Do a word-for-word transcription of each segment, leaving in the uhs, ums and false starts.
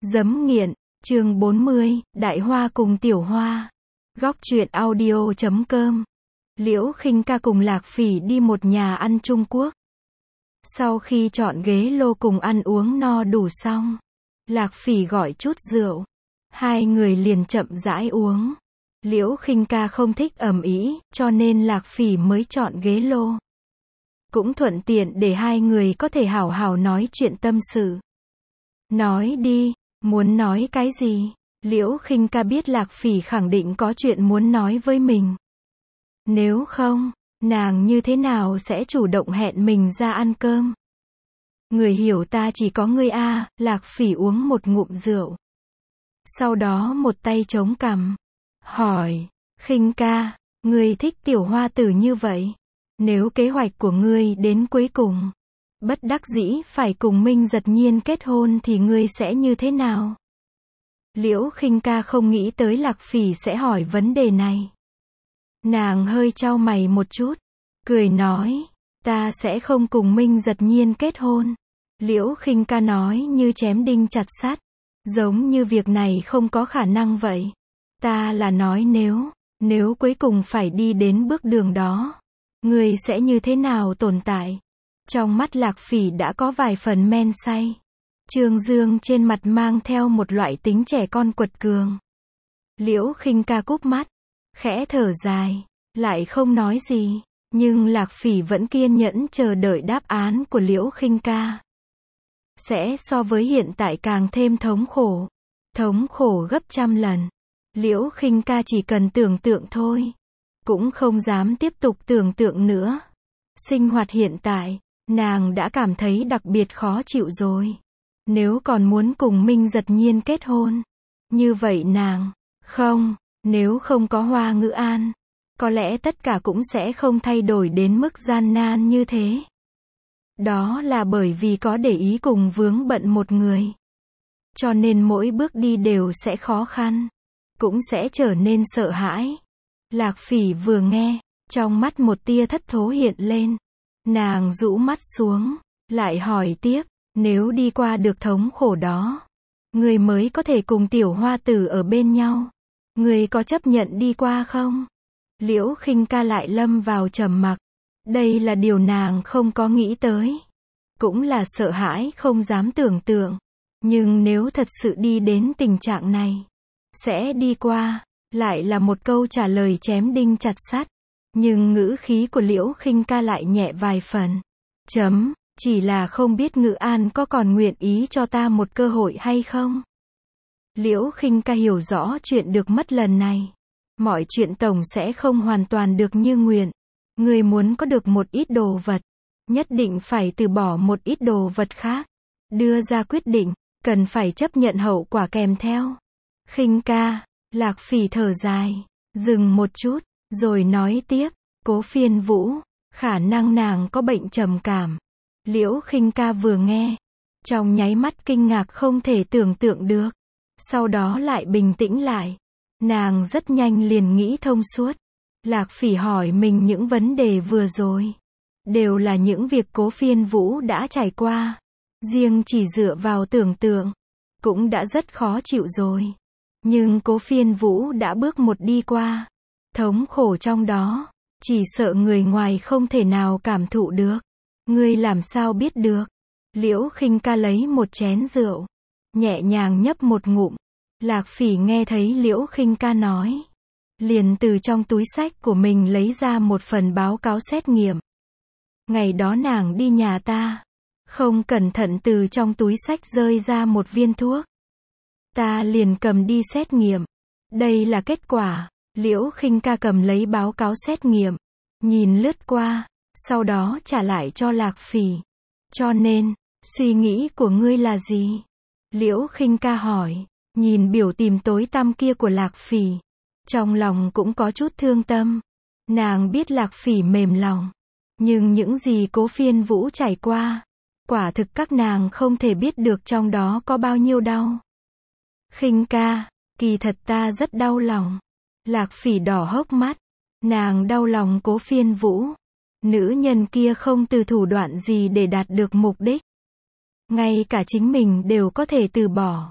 Giấm nghiện, chương bốn mươi, Đại Hoa cùng Tiểu Hoa. Góc truyện audio chấm com. Liễu Khinh Ca cùng Lạc Phỉ đi một nhà ăn Trung Quốc. Sau khi chọn ghế lô cùng ăn uống no đủ xong, Lạc Phỉ gọi chút rượu. Hai người liền chậm rãi uống. Liễu Khinh Ca không thích ầm ĩ, cho nên Lạc Phỉ mới chọn ghế lô. Cũng thuận tiện để hai người có thể hảo hảo nói chuyện tâm sự. Nói đi, muốn nói cái gì? Liễu Khinh Ca biết Lạc Phỉ khẳng định có chuyện muốn nói với mình. Nếu không, nàng như thế nào sẽ chủ động hẹn mình ra ăn cơm? Người hiểu ta chỉ có ngươi a. Lạc Phỉ uống một ngụm rượu. Sau đó một tay chống cằm, hỏi, Khinh Ca, ngươi thích Tiểu Hoa tử như vậy? Nếu kế hoạch của ngươi đến cuối cùng, bất đắc dĩ phải cùng Minh Giật Nhiên kết hôn thì ngươi sẽ như thế nào? Liễu Khinh Ca không nghĩ tới Lạc Phỉ sẽ hỏi vấn đề này. Nàng hơi chau mày một chút, cười nói, ta sẽ không cùng Minh Giật Nhiên kết hôn. Liễu Khinh Ca nói như chém đinh chặt sắt, giống như việc này không có khả năng vậy. Ta là nói nếu, nếu cuối cùng phải đi đến bước đường đó, ngươi sẽ như thế nào tồn tại? Trong mắt Lạc Phỉ đã có vài phần men say. Trương Dương trên mặt mang theo một loại tính trẻ con quật cường. Liễu Khinh Ca cúp mắt, khẽ thở dài, lại không nói gì, nhưng Lạc Phỉ vẫn kiên nhẫn chờ đợi đáp án của Liễu Khinh Ca. Sẽ so với hiện tại càng thêm thống khổ, thống khổ gấp trăm lần. Liễu Khinh Ca chỉ cần tưởng tượng thôi, cũng không dám tiếp tục tưởng tượng nữa. Sinh hoạt hiện tại, nàng đã cảm thấy đặc biệt khó chịu rồi. Nếu còn muốn cùng Minh Giật Nhiên kết hôn, như vậy nàng, không, nếu không có Hoa Ngữ An, có lẽ tất cả cũng sẽ không thay đổi đến mức gian nan như thế. Đó là bởi vì có để ý cùng vướng bận một người. Cho nên mỗi bước đi đều sẽ khó khăn, cũng sẽ trở nên sợ hãi. Lạc Phỉ vừa nghe, trong mắt một tia thất thố hiện lên. Nàng rũ mắt xuống, lại hỏi tiếp, nếu đi qua được thống khổ đó, ngươi mới có thể cùng Tiểu Hoa tử ở bên nhau. Ngươi có chấp nhận đi qua không? Liễu Khinh Ca lại lâm vào trầm mặc. Đây là điều nàng không có nghĩ tới. Cũng là sợ hãi không dám tưởng tượng. Nhưng nếu thật sự đi đến tình trạng này, sẽ đi qua, lại là một câu trả lời chém đinh chặt sắt. Nhưng ngữ khí của Liễu Khinh Ca lại nhẹ vài phần. Chấm, chỉ là không biết Ngữ An có còn nguyện ý cho ta một cơ hội hay không? Liễu Khinh Ca hiểu rõ chuyện được mất lần này. Mọi chuyện tổng sẽ không hoàn toàn được như nguyện. Người muốn có được một ít đồ vật, nhất định phải từ bỏ một ít đồ vật khác. Đưa ra quyết định, cần phải chấp nhận hậu quả kèm theo. Khinh Ca, Lạc Phỉ thở dài, dừng một chút, rồi nói tiếp, Cố Phiên Vũ, khả năng nàng có bệnh trầm cảm. Liễu Khinh Ca vừa nghe, trong nháy mắt kinh ngạc không thể tưởng tượng được. Sau đó lại bình tĩnh lại. Nàng rất nhanh liền nghĩ thông suốt. Lạc Phỉ hỏi mình những vấn đề vừa rồi, đều là những việc Cố Phiên Vũ đã trải qua. Riêng chỉ dựa vào tưởng tượng, cũng đã rất khó chịu rồi. Nhưng Cố Phiên Vũ đã bước một đi qua. Thống khổ trong đó, chỉ sợ người ngoài không thể nào cảm thụ được. Ngươi làm sao biết được? Liễu Khinh Ca lấy một chén rượu, nhẹ nhàng nhấp một ngụm. Lạc Phỉ nghe thấy Liễu Khinh Ca nói, liền từ trong túi xách của mình lấy ra một phần báo cáo xét nghiệm. Ngày đó nàng đi nhà ta, không cẩn thận từ trong túi xách rơi ra một viên thuốc. Ta liền cầm đi xét nghiệm. Đây là kết quả. Liễu Khinh Ca cầm lấy báo cáo xét nghiệm, nhìn lướt qua, sau đó trả lại cho Lạc Phỉ. Cho nên, suy nghĩ của ngươi là gì? Liễu Khinh Ca hỏi, nhìn biểu tình tối tăm kia của Lạc Phỉ. Trong lòng cũng có chút thương tâm. Nàng biết Lạc Phỉ mềm lòng. Nhưng những gì Cố Phiên Vũ trải qua, quả thực các nàng không thể biết được trong đó có bao nhiêu đau. Khinh Ca, kỳ thật ta rất đau lòng. Lạc Phỉ đỏ hốc mắt. Nàng đau lòng Cố Phiên Vũ. Nữ nhân kia không từ thủ đoạn gì để đạt được mục đích. Ngay cả chính mình đều có thể từ bỏ.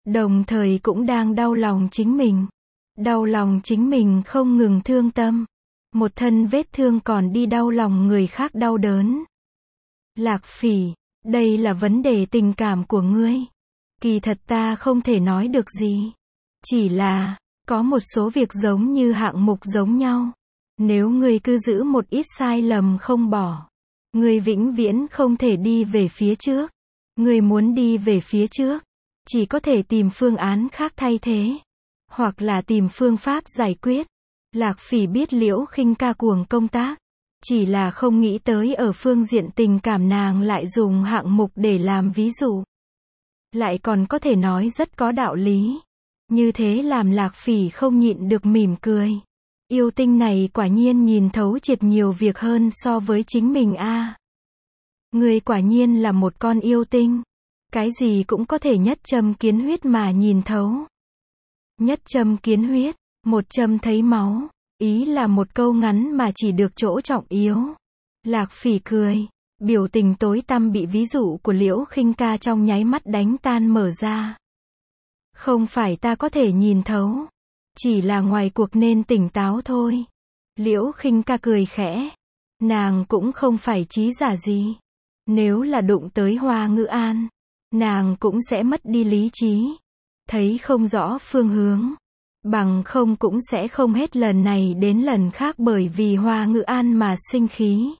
Đồng thời cũng đang đau lòng chính mình. Đau lòng chính mình không ngừng thương tâm. Một thân vết thương còn đi đau lòng người khác đau đớn. Lạc Phỉ, đây là vấn đề tình cảm của ngươi. Kỳ thật ta không thể nói được gì. Chỉ là, có một số việc giống như hạng mục giống nhau. Nếu ngươi cứ giữ một ít sai lầm không bỏ, ngươi vĩnh viễn không thể đi về phía trước. Ngươi muốn đi về phía trước, chỉ có thể tìm phương án khác thay thế, hoặc là tìm phương pháp giải quyết. Lạc Phỉ biết Liễu Khinh Ca cuồng công tác, chỉ là không nghĩ tới ở phương diện tình cảm nàng lại dùng hạng mục để làm ví dụ. Lại còn có thể nói rất có đạo lý. Như thế làm Lạc Phỉ không nhịn được mỉm cười. Yêu tinh này quả nhiên nhìn thấu triệt nhiều việc hơn so với chính mình a. À. Ngươi quả nhiên là một con yêu tinh. Cái gì cũng có thể nhất châm kiến huyết mà nhìn thấu. Nhất châm kiến huyết, một châm thấy máu, ý là một câu ngắn mà chỉ được chỗ trọng yếu. Lạc Phỉ cười, biểu tình tối tăm bị ví dụ của Liễu Khinh Ca trong nháy mắt đánh tan mở ra. Không phải ta có thể nhìn thấu, chỉ là ngoài cuộc nên tỉnh táo thôi. Liễu Khinh Ca cười khẽ, nàng cũng không phải trí giả gì. Nếu là đụng tới Hoa Ngữ An, nàng cũng sẽ mất đi lý trí, thấy không rõ phương hướng, bằng không cũng sẽ không hết lần này đến lần khác bởi vì Hoa Ngữ An mà sinh khí.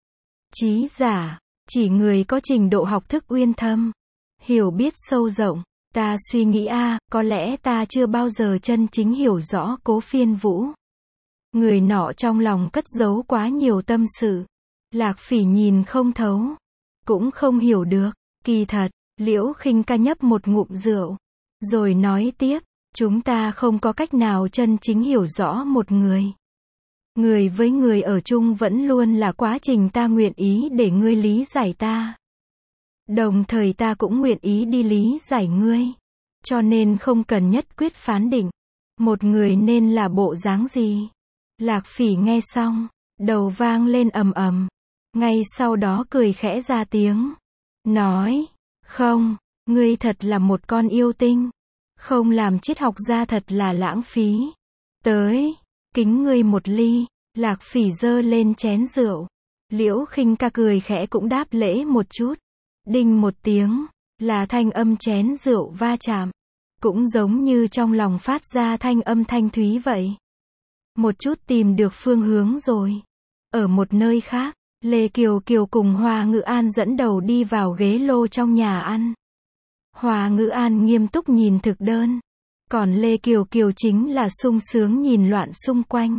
Trí giả, chỉ người có trình độ học thức uyên thâm, hiểu biết sâu rộng. Ta suy nghĩ a, à, có lẽ ta chưa bao giờ chân chính hiểu rõ Cố Phiên Vũ. Người nọ trong lòng cất giấu quá nhiều tâm sự. Lạc Phỉ nhìn không thấu, cũng không hiểu được. Kỳ thật, Liễu Khinh Ca nhấp một ngụm rượu, rồi nói tiếp, chúng ta không có cách nào chân chính hiểu rõ một người. Người với người ở chung vẫn luôn là quá trình ta nguyện ý để ngươi lý giải ta. Đồng thời ta cũng nguyện ý đi lý giải ngươi. Cho nên không cần nhất quyết phán định, một người nên là bộ dáng gì. Lạc Phỉ nghe xong, đầu vang lên ầm ầm. Ngay sau đó cười khẽ ra tiếng. Nói, không, ngươi thật là một con yêu tinh. Không làm triết học ra thật là lãng phí. Tới, kính ngươi một ly. Lạc Phỉ giơ lên chén rượu. Liễu Khinh Ca cười khẽ cũng đáp lễ một chút. Đinh một tiếng, là thanh âm chén rượu va chạm. Cũng giống như trong lòng phát ra thanh âm thanh thúy vậy. Một chút tìm được phương hướng rồi. Ở một nơi khác, Lê Kiều Kiều cùng Hoa Ngữ An dẫn đầu đi vào ghế lô trong nhà ăn. Hoa Ngữ An nghiêm túc nhìn thực đơn. Còn Lê Kiều Kiều chính là sung sướng nhìn loạn xung quanh.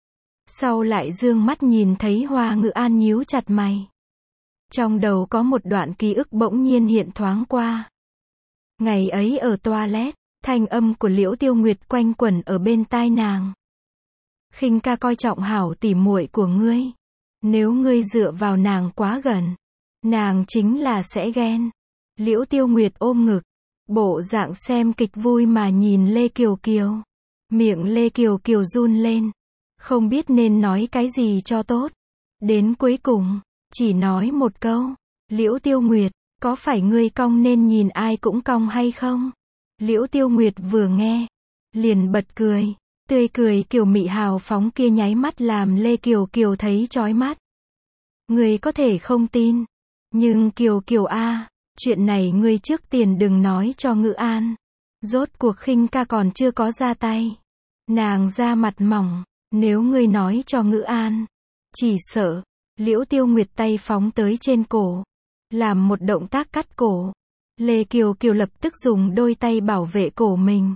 Sau lại dương mắt nhìn thấy Hoa Ngữ An nhíu chặt mày. Trong đầu có một đoạn ký ức bỗng nhiên hiện thoáng qua. Ngày ấy ở toilet, thanh âm của Liễu Tiêu Nguyệt quanh quẩn ở bên tai nàng. Khinh Ca coi trọng hảo tỉ muội của ngươi. Nếu ngươi dựa vào nàng quá gần, nàng chính là sẽ ghen. Liễu Tiêu Nguyệt ôm ngực, bộ dạng xem kịch vui mà nhìn Lê Kiều Kiều. Miệng Lê Kiều Kiều run lên, không biết nên nói cái gì cho tốt. Đến cuối cùng, chỉ nói một câu, Liễu Tiêu Nguyệt, có phải ngươi cong nên nhìn ai cũng cong hay không? Liễu Tiêu Nguyệt vừa nghe, liền bật cười, tươi cười kiều mị hào phóng kia nháy mắt làm Lê Kiều Kiều thấy chói mắt. Ngươi có thể không tin, nhưng Kiều Kiều a, chuyện này ngươi trước tiền đừng nói cho Ngữ An. Rốt cuộc Khinh Ca còn chưa có ra tay. Nàng ra mặt mỏng, nếu ngươi nói cho Ngữ An, chỉ sợ. Liễu Tiêu Nguyệt tay phóng tới trên cổ, làm một động tác cắt cổ. Lê Kiều Kiều lập tức dùng đôi tay bảo vệ cổ mình.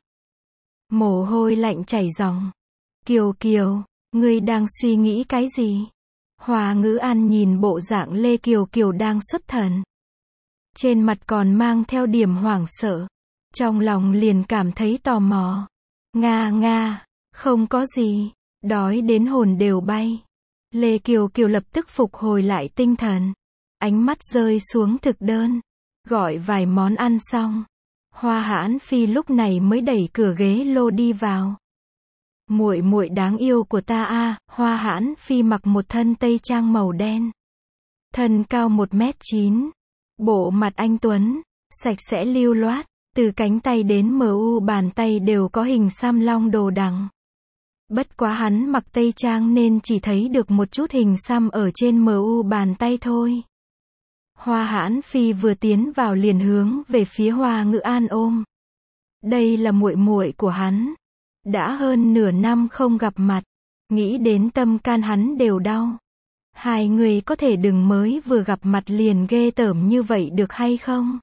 Mồ hôi lạnh chảy ròng. Kiều Kiều, ngươi đang suy nghĩ cái gì? Hoa Ngữ An nhìn bộ dạng Lê Kiều Kiều đang xuất thần. Trên mặt còn mang theo điểm hoảng sợ. Trong lòng liền cảm thấy tò mò. Nga nga, không có gì, đói đến hồn đều bay. Lê Kiều Kiều lập tức phục hồi lại tinh thần. Ánh mắt rơi xuống thực đơn. Gọi vài món ăn xong. Hoa Hãn Phi lúc này mới đẩy cửa ghế lô đi vào. Muội muội đáng yêu của ta a, à, Hoa Hãn Phi mặc một thân tây trang màu đen. Thân cao một mét chín. Bộ mặt anh tuấn, sạch sẽ lưu loát, Từ cánh tay đến mờ u bàn tay đều có hình Sam Long đồ đằng. Bất quá hắn mặc tây trang nên chỉ thấy được một chút hình xăm ở trên mờ u bàn tay thôi. Hoa Hãn Phi vừa tiến vào liền hướng về phía Hoa Ngữ An ôm. Đây là muội muội của hắn. Đã hơn nửa năm không gặp mặt, nghĩ đến tâm can hắn đều đau. Hai người có thể đừng mới vừa gặp mặt liền ghê tởm như vậy được hay không?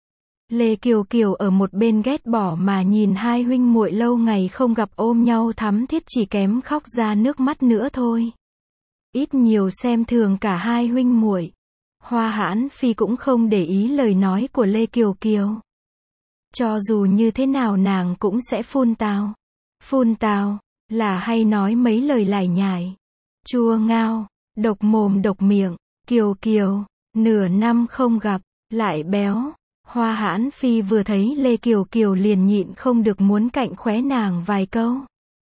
Lê Kiều Kiều ở một bên ghét bỏ mà nhìn hai huynh muội lâu ngày không gặp ôm nhau thắm thiết chỉ kém khóc ra nước mắt nữa thôi. Ít nhiều xem thường cả hai huynh muội. Hoa Hãn Phi cũng không để ý lời nói của Lê Kiều Kiều. Cho dù như thế nào nàng cũng sẽ phun tào. Phun tào là hay nói mấy lời lải nhải, chua ngao, độc mồm độc miệng. Kiều Kiều, nửa năm không gặp, lại béo. Hoa Hãn Phi vừa thấy Lê Kiều Kiều liền nhịn không được muốn cạnh khóe nàng vài câu.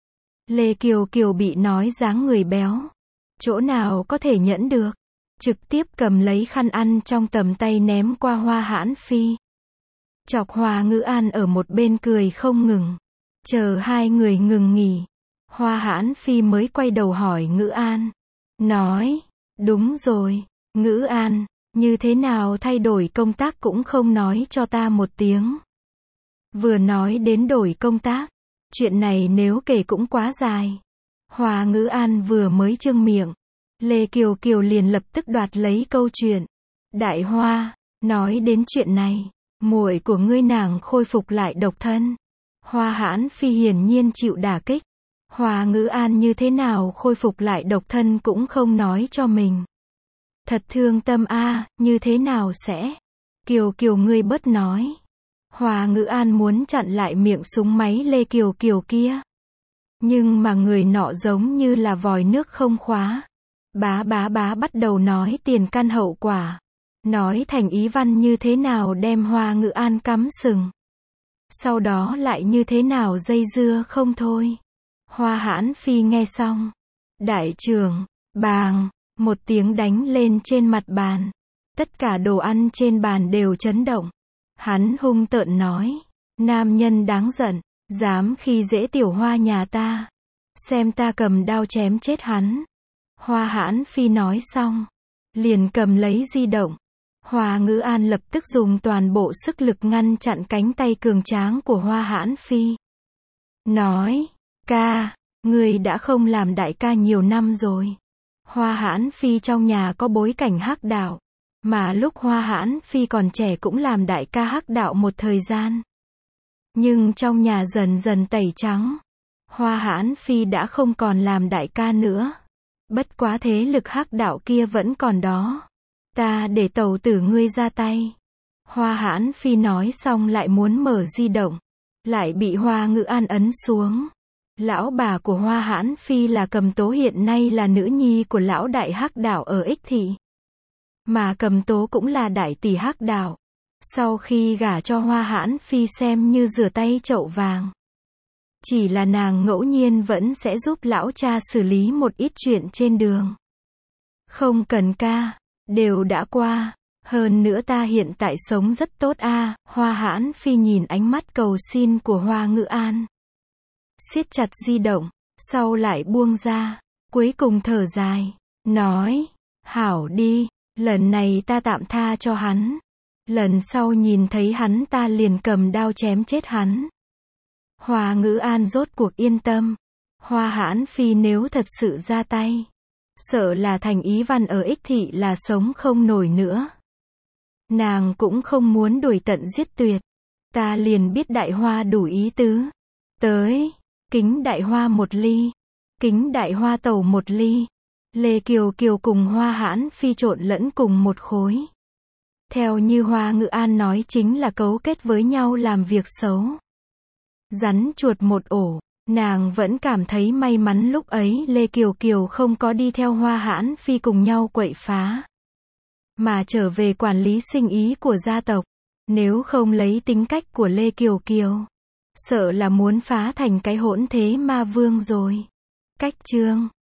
Lê Kiều Kiều bị nói dáng người béo, chỗ nào có thể nhẫn được, trực tiếp cầm lấy khăn ăn trong tầm tay ném qua Hoa Hãn Phi. Chọc Hoa Ngữ An ở một bên cười không ngừng. Chờ hai người ngừng nghỉ, Hoa Hãn Phi mới quay đầu hỏi Ngữ An. Nói, đúng rồi, Ngữ An, như thế nào thay đổi công tác cũng không nói cho ta một tiếng. Vừa nói đến đổi công tác, chuyện này nếu kể cũng quá dài. Hoa Ngữ An vừa mới trương miệng, Lê Kiều Kiều liền lập tức đoạt lấy câu chuyện. Đại Hoa, nói đến chuyện này, muội của ngươi nàng khôi phục lại độc thân. Hoa Hãn Phi hiển nhiên chịu đả kích. Hoa Ngữ An như thế nào khôi phục lại độc thân cũng không nói cho mình. Thật thương tâm a, à, như thế nào sẽ? Kiều Kiều ngươi bớt nói. Hoa Ngữ An muốn chặn lại miệng súng máy Lê Kiều Kiều kia. Nhưng mà người nọ giống như là vòi nước không khóa. Bá bá bá bắt đầu nói tiền căn hậu quả. Nói thành ý văn như thế nào đem Hoa Ngữ An cắm sừng. Sau đó lại như thế nào dây dưa không thôi. Hoa Hãn Phi nghe xong. Đại trưởng, bàng, một tiếng đánh lên trên mặt bàn. Tất cả đồ ăn trên bàn đều chấn động. Hắn hung tợn nói. Nam nhân đáng giận, dám khi dễ tiểu Hoa nhà ta. Xem ta cầm đao chém chết hắn. Hoa Hãn Phi nói xong, liền cầm lấy di động. Hoa Ngữ An lập tức dùng toàn bộ sức lực ngăn chặn cánh tay cường tráng của Hoa Hãn Phi. Nói, ca, ngươi đã không làm đại ca nhiều năm rồi. Hoa Hãn Phi trong nhà có bối cảnh hắc đạo, mà lúc Hoa Hãn Phi còn trẻ cũng làm đại ca hắc đạo một thời gian. Nhưng trong nhà dần dần tẩy trắng, Hoa Hãn Phi đã không còn làm đại ca nữa. Bất quá thế lực hắc đạo kia vẫn còn đó. Ta để tẩu tử ngươi ra tay. Hoa Hãn Phi nói xong lại muốn mở di động, lại bị Hoa Ngữ An ấn xuống. Lão bà của Hoa Hãn Phi là Cầm Tố hiện nay là nữ nhi của lão đại hắc đạo ở Ích Thị. Mà Cầm Tố cũng là đại tỷ hắc đạo. Sau khi gả cho Hoa Hãn Phi xem như rửa tay chậu vàng. Chỉ là nàng ngẫu nhiên vẫn sẽ giúp lão cha xử lý một ít chuyện trên đường. Không cần ca, đều đã qua. Hơn nữa ta hiện tại sống rất tốt a. À. Hoa Hãn Phi nhìn ánh mắt cầu xin của Hoa Ngữ An, siết chặt di động, sau lại buông ra, cuối cùng thở dài, nói, hảo đi, lần này ta tạm tha cho hắn. Lần sau nhìn thấy hắn ta liền cầm đao chém chết hắn. Hoa Ngữ An rốt cuộc yên tâm. Hoa Hãn Phi nếu thật sự ra tay, sợ là thành ý văn ở Ích Thị là sống không nổi nữa. Nàng cũng không muốn đuổi tận giết tuyệt. Ta liền biết Đại Hoa đủ ý tứ. Tới, kính Đại Hoa một ly. Kính Đại Hoa tẩu một ly. Lê Kiều Kiều cùng Hoa Hãn Phi trộn lẫn cùng một khối. Theo như Hoa Ngữ An nói chính là cấu kết với nhau làm việc xấu. Rắn chuột một ổ. Nàng vẫn cảm thấy may mắn lúc ấy Lê Kiều Kiều không có đi theo Hoa Hãn Phi cùng nhau quậy phá, mà trở về quản lý sinh ý của gia tộc. Nếu không lấy tính cách của Lê Kiều Kiều, sợ là muốn phá thành cái hỗn thế ma vương rồi. Cách chương